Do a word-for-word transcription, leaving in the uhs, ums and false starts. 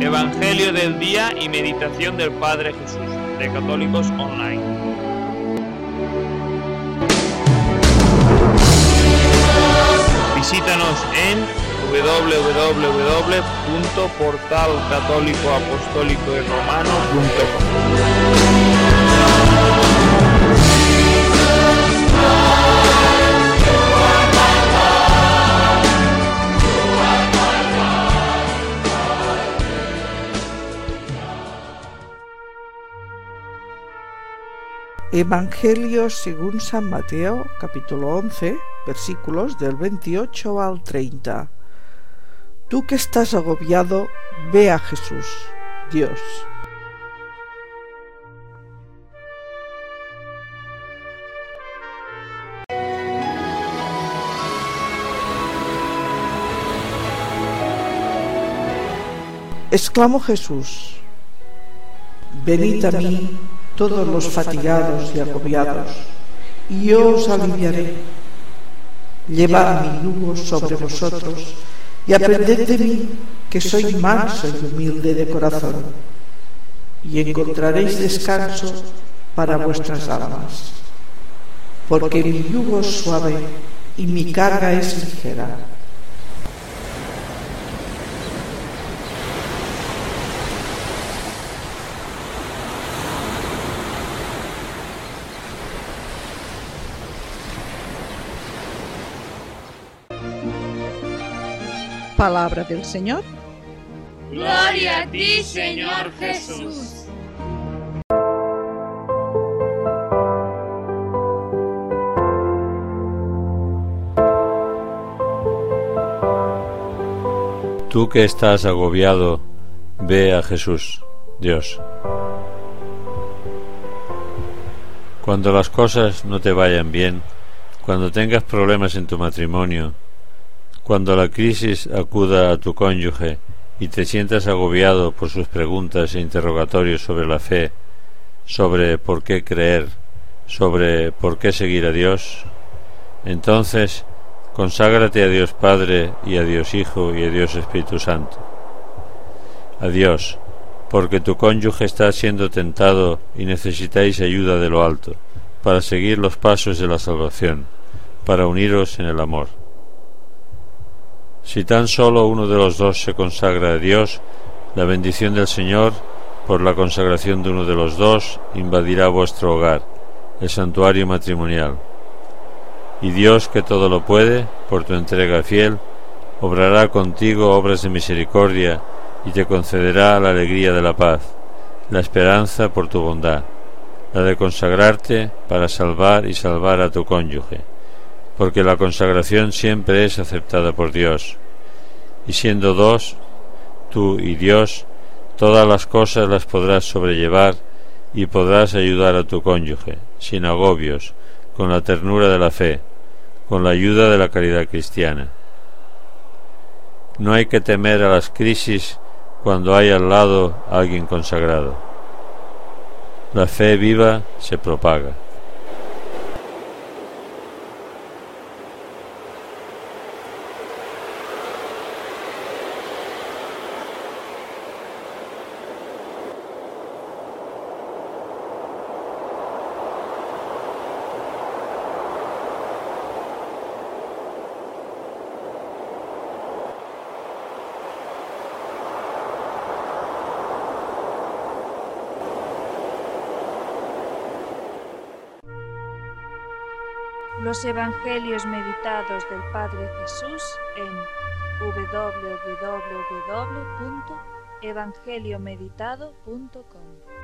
Evangelio del día y meditación del Padre Jesús, de Católicos Online. Visítanos en w w w punto portal católico apostólico y romano punto com. Evangelio según San Mateo, capítulo once, versículos del veintiocho al treinta. Tú que estás agobiado, ve a Jesús, Dios. Exclamó Jesús: venid a mí todos los fatigados y agobiados, y yo os aliviaré. Llevad mi yugo sobre vosotros y aprended de mí, que soy manso y humilde de corazón, y encontraréis descanso para vuestras almas, porque mi yugo es suave y mi carga es ligera. Palabra del Señor. Gloria a ti, Señor Jesús. Tú que estás agobiado, ve a Jesús, Dios. Cuando las cosas no te vayan bien, cuando tengas problemas en tu matrimonio, cuando la crisis acuda a tu cónyuge y te sientas agobiado por sus preguntas e interrogatorios sobre la fe, sobre por qué creer, sobre por qué seguir a Dios, entonces conságrate a Dios Padre y a Dios Hijo y a Dios Espíritu Santo. A Dios, porque tu cónyuge está siendo tentado y necesitáis ayuda de lo alto, para seguir los pasos de la salvación, para uniros en el amor. Si tan solo uno de los dos se consagra a Dios, la bendición del Señor, por la consagración de uno de los dos, invadirá vuestro hogar, el santuario matrimonial. Y Dios, que todo lo puede, por tu entrega fiel, obrará contigo obras de misericordia y te concederá la alegría de la paz, la esperanza por tu bondad, la de consagrarte para salvar y salvar a tu cónyuge, porque la consagración siempre es aceptada por Dios, y siendo dos, tú y Dios, todas las cosas las podrás sobrellevar y podrás ayudar a tu cónyuge, sin agobios, con la ternura de la fe, con la ayuda de la caridad cristiana. No hay que temer a las crisis cuando hay al lado a alguien consagrado. La fe viva se propaga. Los Evangelios meditados del Padre Jesús en w w w punto evangeliomeditado punto com.